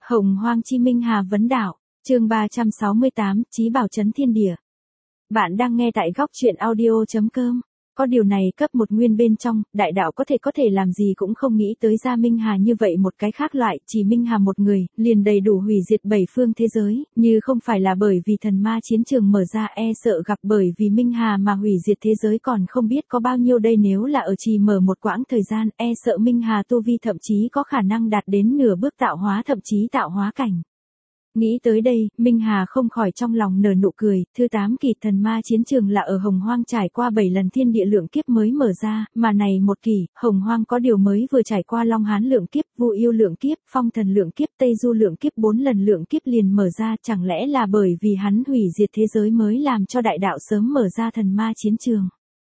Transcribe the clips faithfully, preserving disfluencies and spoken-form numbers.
Hồng Hoang Chi Minh Hà vấn đạo, chương ba trăm sáu mươi tám, Chí Bảo Chấn Thiên Địa. Bạn đang nghe tại góc truyện audio.com. Có điều này cấp một nguyên bên trong, đại đạo có thể có thể làm gì cũng không nghĩ tới ra Minh Hà như vậy một cái khác loại, chỉ Minh Hà một người, liền đầy đủ hủy diệt bảy phương thế giới, như không phải là bởi vì thần ma chiến trường mở ra e sợ gặp bởi vì Minh Hà mà hủy diệt thế giới còn không biết có bao nhiêu đây nếu là ở trì mở một quãng thời gian, e sợ Minh Hà tu vi thậm chí có khả năng đạt đến nửa bước tạo hóa thậm chí tạo hóa cảnh. Nghĩ tới đây, Minh Hà không khỏi trong lòng nở nụ cười, thứ tám kỳ thần ma chiến trường là ở Hồng Hoang trải qua bảy lần thiên địa lượng kiếp mới mở ra, mà này một kỳ, Hồng Hoang có điều mới vừa trải qua Long Hán lượng kiếp, Vu Yêu lượng kiếp, Phong Thần lượng kiếp, Tây Du lượng kiếp bốn lần lượng kiếp liền mở ra, chẳng lẽ là bởi vì hắn hủy diệt thế giới mới làm cho đại đạo sớm mở ra thần ma chiến trường.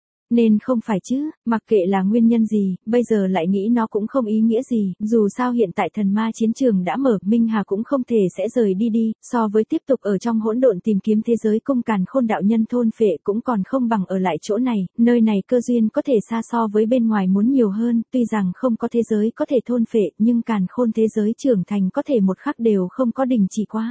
Nên không phải chứ, mặc kệ là nguyên nhân gì, bây giờ lại nghĩ nó cũng không ý nghĩa gì, dù sao hiện tại thần ma chiến trường đã mở, Minh Hà cũng không thể sẽ rời đi đi, so với tiếp tục ở trong hỗn độn tìm kiếm thế giới cung càn khôn đạo nhân thôn phệ cũng còn không bằng ở lại chỗ này, nơi này cơ duyên có thể xa so với bên ngoài muốn nhiều hơn, tuy rằng không có thế giới có thể thôn phệ, nhưng càn khôn thế giới trưởng thành có thể một khắc đều không có đình chỉ quá.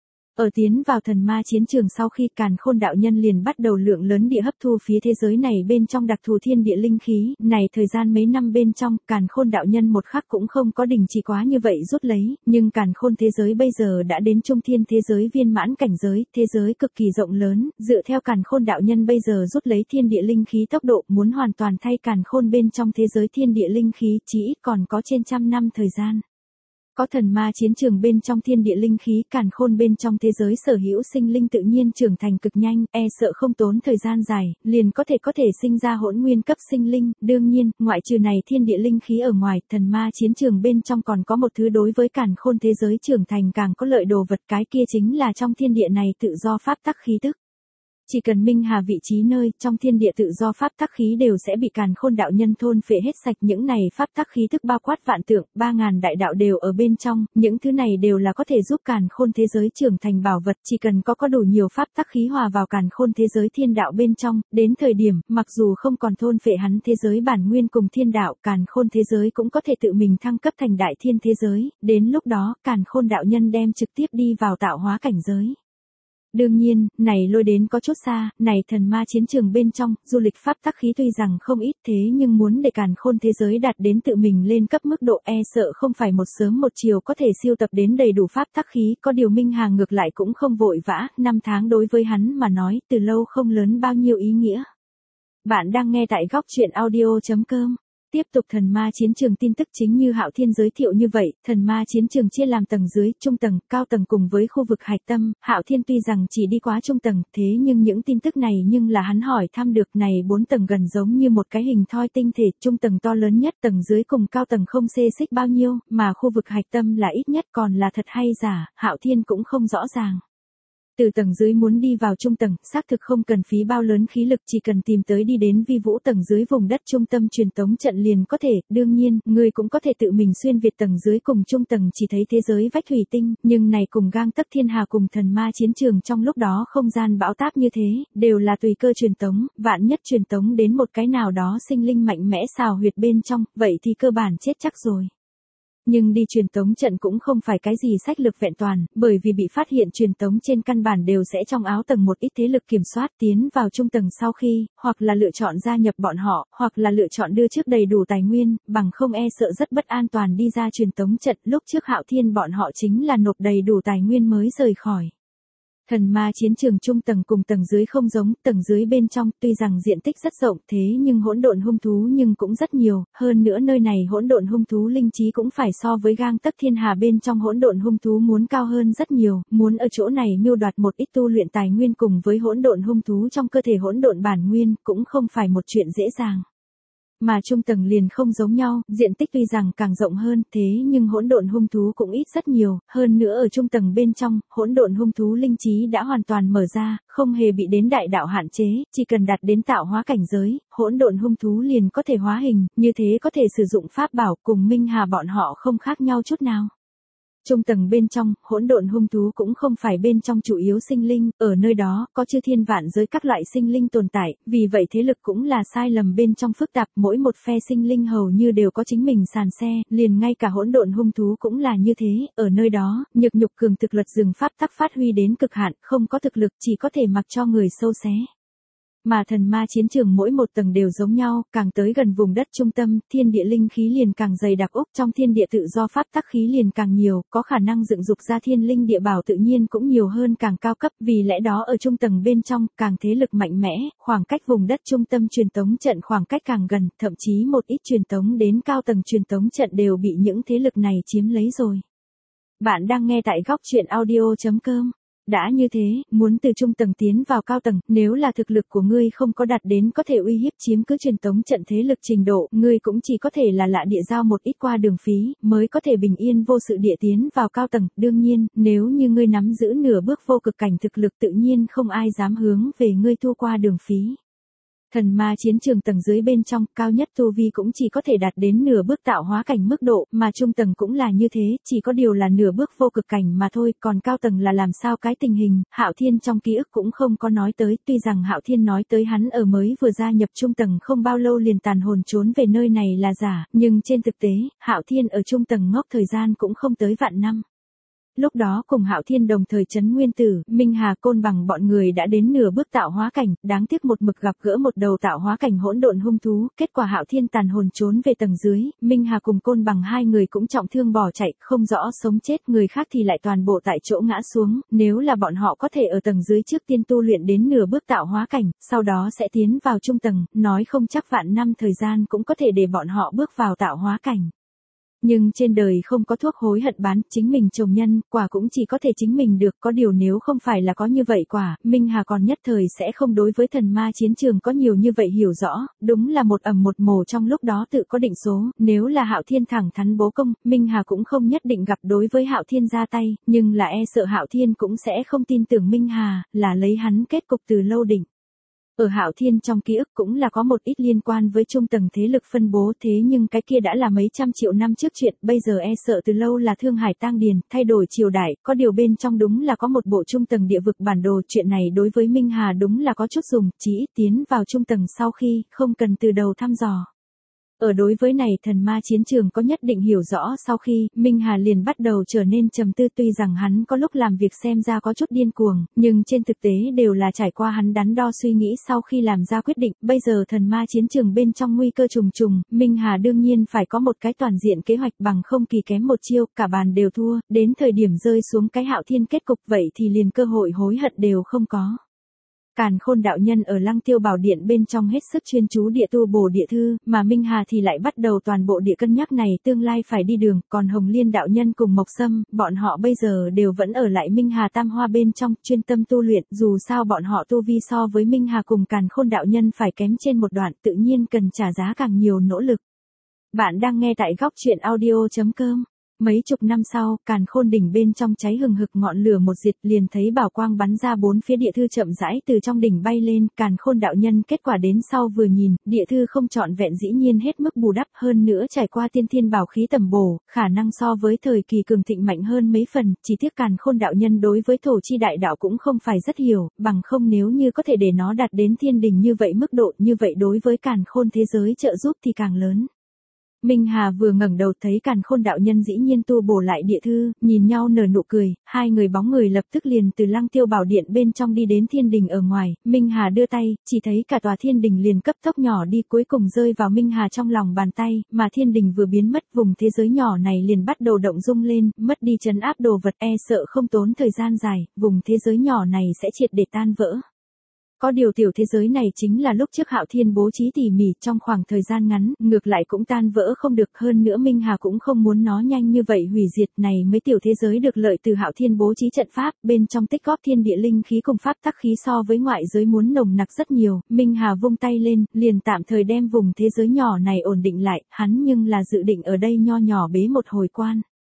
Ở tiến vào thần ma chiến trường sau khi càn khôn đạo nhân liền bắt đầu lượng lớn địa hấp thu phía thế giới này bên trong đặc thù thiên địa linh khí, này thời gian mấy năm bên trong, càn khôn đạo nhân một khắc cũng không có đình chỉ quá như vậy rút lấy, nhưng càn khôn thế giới bây giờ đã đến trung thiên thế giới viên mãn cảnh giới, thế giới cực kỳ rộng lớn, dựa theo càn khôn đạo nhân bây giờ rút lấy thiên địa linh khí tốc độ muốn hoàn toàn thay càn khôn bên trong thế giới thiên địa linh khí chỉ ít còn có trên trăm năm thời gian. Có thần ma chiến trường bên trong thiên địa linh khí càn khôn bên trong thế giới sở hữu sinh linh tự nhiên trưởng thành cực nhanh, e sợ không tốn thời gian dài, liền có thể có thể sinh ra hỗn nguyên cấp sinh linh, đương nhiên, ngoại trừ này thiên địa linh khí ở ngoài, thần ma chiến trường bên trong còn có một thứ đối với càn khôn thế giới trưởng thành càng có lợi đồ vật cái kia chính là trong thiên địa này tự do pháp tắc khí tức. Chỉ cần Minh Hà vị trí nơi, trong thiên địa tự do pháp tắc khí đều sẽ bị càn khôn đạo nhân thôn phệ hết sạch những này pháp tắc khí tức bao quát vạn tượng, ba ngàn đại đạo đều ở bên trong, những thứ này đều là có thể giúp càn khôn thế giới trưởng thành bảo vật, chỉ cần có có đủ nhiều pháp tắc khí hòa vào càn khôn thế giới thiên đạo bên trong, đến thời điểm, mặc dù không còn thôn phệ hắn thế giới bản nguyên cùng thiên đạo, càn khôn thế giới cũng có thể tự mình thăng cấp thành đại thiên thế giới, đến lúc đó, càn khôn đạo nhân đem trực tiếp đi vào tạo hóa cảnh giới. Đương nhiên, này lôi đến có chút xa, này thần ma chiến trường bên trong, du lịch pháp tắc khí tuy rằng không ít thế nhưng muốn để càn khôn thế giới đạt đến tự mình lên cấp mức độ e sợ không phải một sớm một chiều có thể siêu tập đến đầy đủ pháp tắc khí, có điều Minh Hà ngược lại cũng không vội vã, năm tháng đối với hắn mà nói từ lâu không lớn bao nhiêu ý nghĩa. Bạn đang nghe tại góc truyện audio.com. Tiếp tục thần ma chiến trường tin tức chính như Hạo Thiên giới thiệu như vậy, thần ma chiến trường chia làm tầng dưới, trung tầng, cao tầng cùng với khu vực hạch tâm, Hạo Thiên tuy rằng chỉ đi quá trung tầng, thế nhưng những tin tức này nhưng là hắn hỏi thăm được này bốn tầng gần giống như một cái hình thoi tinh thể, trung tầng to lớn nhất, tầng dưới cùng cao tầng không xê xích bao nhiêu, mà khu vực hạch tâm là ít nhất còn là thật hay giả, Hạo Thiên cũng không rõ ràng. Từ tầng dưới muốn đi vào trung tầng, xác thực không cần phí bao lớn khí lực chỉ cần tìm tới đi đến vi vũ tầng dưới vùng đất trung tâm truyền tống trận liền có thể, đương nhiên, người cũng có thể tự mình xuyên việt tầng dưới cùng trung tầng chỉ thấy thế giới vách thủy tinh, nhưng này cùng gang tấc thiên hà cùng thần ma chiến trường trong lúc đó không gian bão táp như thế, đều là tùy cơ truyền tống, vạn nhất truyền tống đến một cái nào đó sinh linh mạnh mẽ xào huyệt bên trong, vậy thì cơ bản chết chắc rồi. Nhưng đi truyền tống trận cũng không phải cái gì sách lược vẹn toàn, bởi vì bị phát hiện truyền tống trên căn bản đều sẽ trong áo tầng một ít thế lực kiểm soát tiến vào trung tầng sau khi, hoặc là lựa chọn gia nhập bọn họ, hoặc là lựa chọn đưa trước đầy đủ tài nguyên, bằng không e sợ rất bất an toàn đi ra truyền tống trận, lúc trước Hạo Thiên bọn họ chính là nộp đầy đủ tài nguyên mới rời khỏi. Thần ma chiến trường trung tầng cùng tầng dưới không giống, tầng dưới bên trong tuy rằng diện tích rất rộng thế nhưng hỗn độn hung thú nhưng cũng rất nhiều, hơn nữa nơi này hỗn độn hung thú linh trí cũng phải so với gang tấc thiên hà bên trong hỗn độn hung thú muốn cao hơn rất nhiều, muốn ở chỗ này mưu đoạt một ít tu luyện tài nguyên cùng với hỗn độn hung thú trong cơ thể hỗn độn bản nguyên cũng không phải một chuyện dễ dàng. Mà trung tầng liền không giống nhau, diện tích tuy rằng càng rộng hơn, thế nhưng hỗn độn hung thú cũng ít rất nhiều, hơn nữa ở trung tầng bên trong, hỗn độn hung thú linh trí đã hoàn toàn mở ra, không hề bị đến đại đạo hạn chế, chỉ cần đạt đến tạo hóa cảnh giới, hỗn độn hung thú liền có thể hóa hình, như thế có thể sử dụng pháp bảo cùng Minh Hà bọn họ không khác nhau chút nào. Trung tầng bên trong, hỗn độn hung thú cũng không phải bên trong chủ yếu sinh linh, ở nơi đó, có chư thiên vạn giới các loại sinh linh tồn tại, vì vậy thế lực cũng là sai lầm bên trong phức tạp, mỗi một phe sinh linh hầu như đều có chính mình sàn xe, liền ngay cả hỗn độn hung thú cũng là như thế, ở nơi đó, nhược nhục cường thực luật rừng pháp tắc phát huy đến cực hạn, không có thực lực chỉ có thể mặc cho người sâu xé. Mà thần ma chiến trường mỗi một tầng đều giống nhau, càng tới gần vùng đất trung tâm, thiên địa linh khí liền càng dày đặc úc, trong thiên địa tự do pháp tắc khí liền càng nhiều, có khả năng dựng dục ra thiên linh địa bảo tự nhiên cũng nhiều hơn càng cao cấp, vì lẽ đó ở trung tầng bên trong, càng thế lực mạnh mẽ, khoảng cách vùng đất trung tâm truyền tống trận khoảng cách càng gần, thậm chí một ít truyền tống đến cao tầng truyền tống trận đều bị những thế lực này chiếm lấy rồi. Bạn đang nghe tại góc truyện audio chấm com. Đã như thế, muốn từ trung tầng tiến vào cao tầng, nếu là thực lực của ngươi không có đạt đến có thể uy hiếp chiếm cứ truyền tống trận thế lực trình độ, ngươi cũng chỉ có thể là lạ địa giao một ít qua đường phí, mới có thể bình yên vô sự địa tiến vào cao tầng. Đương nhiên, nếu như ngươi nắm giữ nửa bước vô cực cảnh thực lực tự nhiên không ai dám hướng về ngươi thua qua đường phí. Thần ma chiến trường tầng dưới bên trong, cao nhất tu vi cũng chỉ có thể đạt đến nửa bước tạo hóa cảnh mức độ, mà trung tầng cũng là như thế, chỉ có điều là nửa bước vô cực cảnh mà thôi, còn cao tầng là làm sao cái tình hình, Hạo Thiên trong ký ức cũng không có nói tới, tuy rằng Hạo Thiên nói tới hắn ở mới vừa gia nhập trung tầng không bao lâu liền tàn hồn trốn về nơi này là giả, nhưng trên thực tế, Hạo Thiên ở trung tầng ngốc thời gian cũng không tới vạn năm. Lúc đó cùng Hạo Thiên đồng thời trấn nguyên tử, Minh Hà Côn Bằng bọn người đã đến nửa bước tạo hóa cảnh, đáng tiếc một mực gặp gỡ một đầu tạo hóa cảnh hỗn độn hung thú, kết quả Hạo Thiên tàn hồn trốn về tầng dưới, Minh Hà cùng Côn Bằng hai người cũng trọng thương bỏ chạy, không rõ sống chết, người khác thì lại toàn bộ tại chỗ ngã xuống, nếu là bọn họ có thể ở tầng dưới trước tiên tu luyện đến nửa bước tạo hóa cảnh, sau đó sẽ tiến vào trung tầng, nói không chắc vạn năm thời gian cũng có thể để bọn họ bước vào tạo hóa cảnh. Nhưng trên đời không có thuốc hối hận bán, chính mình trồng nhân, quả cũng chỉ có thể chính mình được, có điều nếu không phải là có như vậy quả, Minh Hà còn nhất thời sẽ không đối với thần ma chiến trường có nhiều như vậy hiểu rõ, đúng là một ầm một mồ trong lúc đó tự có định số, nếu là Hạo Thiên thẳng thắn bố công, Minh Hà cũng không nhất định gặp đối với Hạo Thiên ra tay, nhưng là e sợ Hạo Thiên cũng sẽ không tin tưởng Minh Hà, là lấy hắn kết cục từ lâu định. Ở Hạo Thiên trong ký ức cũng là có một ít liên quan với trung tầng thế lực phân bố thế nhưng cái kia đã là mấy trăm triệu năm trước chuyện, bây giờ e sợ từ lâu là Thương Hải tang điền, thay đổi triều đại, có điều bên trong đúng là có một bộ trung tầng địa vực bản đồ, chuyện này đối với Minh Hà đúng là có chút dùng, chỉ ít tiến vào trung tầng sau khi, không cần từ đầu thăm dò. Ở đối với này thần ma chiến trường có nhất định hiểu rõ sau khi, Minh Hà liền bắt đầu trở nên trầm tư tuy rằng hắn có lúc làm việc xem ra có chút điên cuồng, nhưng trên thực tế đều là trải qua hắn đắn đo suy nghĩ sau khi làm ra quyết định, bây giờ thần ma chiến trường bên trong nguy cơ trùng trùng, Minh Hà đương nhiên phải có một cái toàn diện kế hoạch bằng không kỳ kém một chiêu, cả bàn đều thua, đến thời điểm rơi xuống cái Hạo Thiên kết cục vậy thì liền cơ hội hối hận đều không có. Càn Khôn đạo nhân ở Lăng Tiêu Bảo Điện bên trong hết sức chuyên chú địa tu bổ địa thư, mà Minh Hà thì lại bắt đầu toàn bộ địa cân nhắc này tương lai phải đi đường, còn Hồng Liên đạo nhân cùng Mộc Sâm, bọn họ bây giờ đều vẫn ở lại Minh Hà Tam Hoa bên trong, chuyên tâm tu luyện, dù sao bọn họ tu vi so với Minh Hà cùng Càn Khôn đạo nhân phải kém trên một đoạn, tự nhiên cần trả giá càng nhiều nỗ lực. Bạn đang nghe tại góc truyện audio chấm com. Mấy chục năm sau, Càn Khôn đỉnh bên trong cháy hừng hực ngọn lửa một diệt liền thấy bảo quang bắn ra bốn phía địa thư chậm rãi từ trong đỉnh bay lên, Càn Khôn đạo nhân kết quả đến sau vừa nhìn, địa thư không trọn vẹn dĩ nhiên hết mức bù đắp hơn nữa trải qua tiên thiên bảo khí tầm bổ, khả năng so với thời kỳ cường thịnh mạnh hơn mấy phần, chỉ tiếc Càn Khôn đạo nhân đối với thổ chi đại đạo cũng không phải rất hiểu, bằng không nếu như có thể để nó đạt đến thiên đỉnh như vậy mức độ như vậy đối với Càn Khôn thế giới trợ giúp thì càng lớn. Minh Hà vừa ngẩng đầu thấy Càn Khôn đạo nhân dĩ nhiên tu bổ lại địa thư, nhìn nhau nở nụ cười, hai người bóng người lập tức liền từ Lăng Tiêu Bảo Điện bên trong đi đến thiên đình ở ngoài, Minh Hà đưa tay, chỉ thấy cả tòa thiên đình liền cấp tốc nhỏ đi cuối cùng rơi vào Minh Hà trong lòng bàn tay, mà thiên đình vừa biến mất vùng thế giới nhỏ này liền bắt đầu động rung lên, mất đi trấn áp đồ vật e sợ không tốn thời gian dài, vùng thế giới nhỏ này sẽ triệt để tan vỡ. Có điều tiểu thế giới này chính là lúc trước Hạo Thiên bố trí tỉ mỉ trong khoảng thời gian ngắn, ngược lại cũng tan vỡ không được hơn nữa Minh Hà cũng không muốn nó nhanh như vậy hủy diệt này mấy tiểu thế giới được lợi từ Hạo Thiên bố trí trận pháp, bên trong tích góp thiên địa linh khí cùng pháp tắc khí so với ngoại giới muốn nồng nặc rất nhiều, Minh Hà vung tay lên, liền tạm thời đem vùng thế giới nhỏ này ổn định lại, hắn nhưng là dự định ở đây nho nhỏ bế một hồi quan.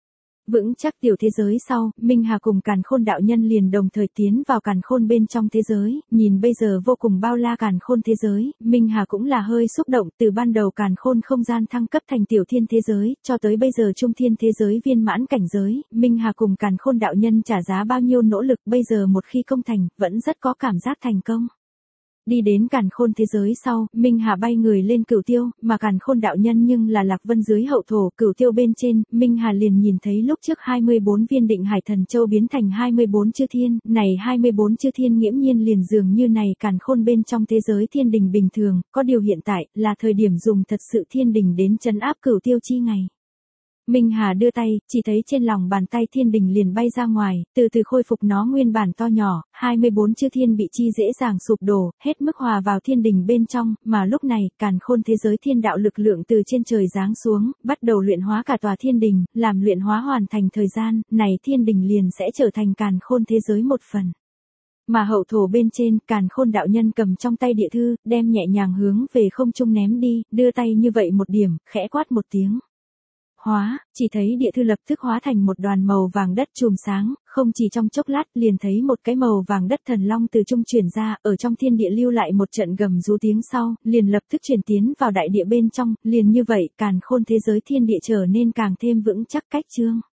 Vững chắc tiểu thế giới sau, Minh Hà cùng Càn Khôn đạo nhân liền đồng thời tiến vào Càn Khôn bên trong thế giới, nhìn bây giờ vô cùng bao la Càn Khôn thế giới, Minh Hà cũng là hơi xúc động, từ ban đầu Càn Khôn không gian thăng cấp thành tiểu thiên thế giới, cho tới bây giờ trung thiên thế giới viên mãn cảnh giới, Minh Hà cùng Càn Khôn đạo nhân trả giá bao nhiêu nỗ lực, bây giờ một khi công thành, vẫn rất có cảm giác thành công. Đi đến Càn Khôn thế giới sau, Minh Hà bay người lên Cửu Tiêu, mà Càn Khôn đạo nhân nhưng là Lạc Vân dưới hậu thổ, Cửu Tiêu bên trên, Minh Hà liền nhìn thấy lúc trước hai mươi bốn viên định hải thần châu biến thành hai mươi bốn chư thiên, này hai mươi bốn chư thiên nghiễm nhiên liền dường như này Càn Khôn bên trong thế giới thiên đình bình thường, có điều hiện tại, là thời điểm dùng thật sự thiên đình đến trấn áp Cửu Tiêu chi ngày. Minh Hà đưa tay, chỉ thấy trên lòng bàn tay thiên đình liền bay ra ngoài, từ từ khôi phục nó nguyên bản to nhỏ, hai mươi bốn chư thiên bị chi dễ dàng sụp đổ, hết mức hòa vào thiên đình bên trong, mà lúc này, Càn Khôn thế giới thiên đạo lực lượng từ trên trời giáng xuống, bắt đầu luyện hóa cả tòa thiên đình, làm luyện hóa hoàn thành thời gian, này thiên đình liền sẽ trở thành Càn Khôn thế giới một phần. Mà hậu thổ bên trên, Càn Khôn đạo nhân cầm trong tay địa thư, đem nhẹ nhàng hướng về không trung ném đi, đưa tay như vậy một điểm, khẽ quát một tiếng. Hóa, chỉ thấy địa thư lập tức hóa thành một đoàn màu vàng đất chùm sáng, không chỉ trong chốc lát liền thấy một cái màu vàng đất thần long từ trung truyền ra, ở trong thiên địa lưu lại một trận gầm rú tiếng sau, liền lập tức truyền tiến vào đại địa bên trong, liền như vậy, Càn Khôn thế giới thiên địa trở nên càng thêm vững chắc cách chương.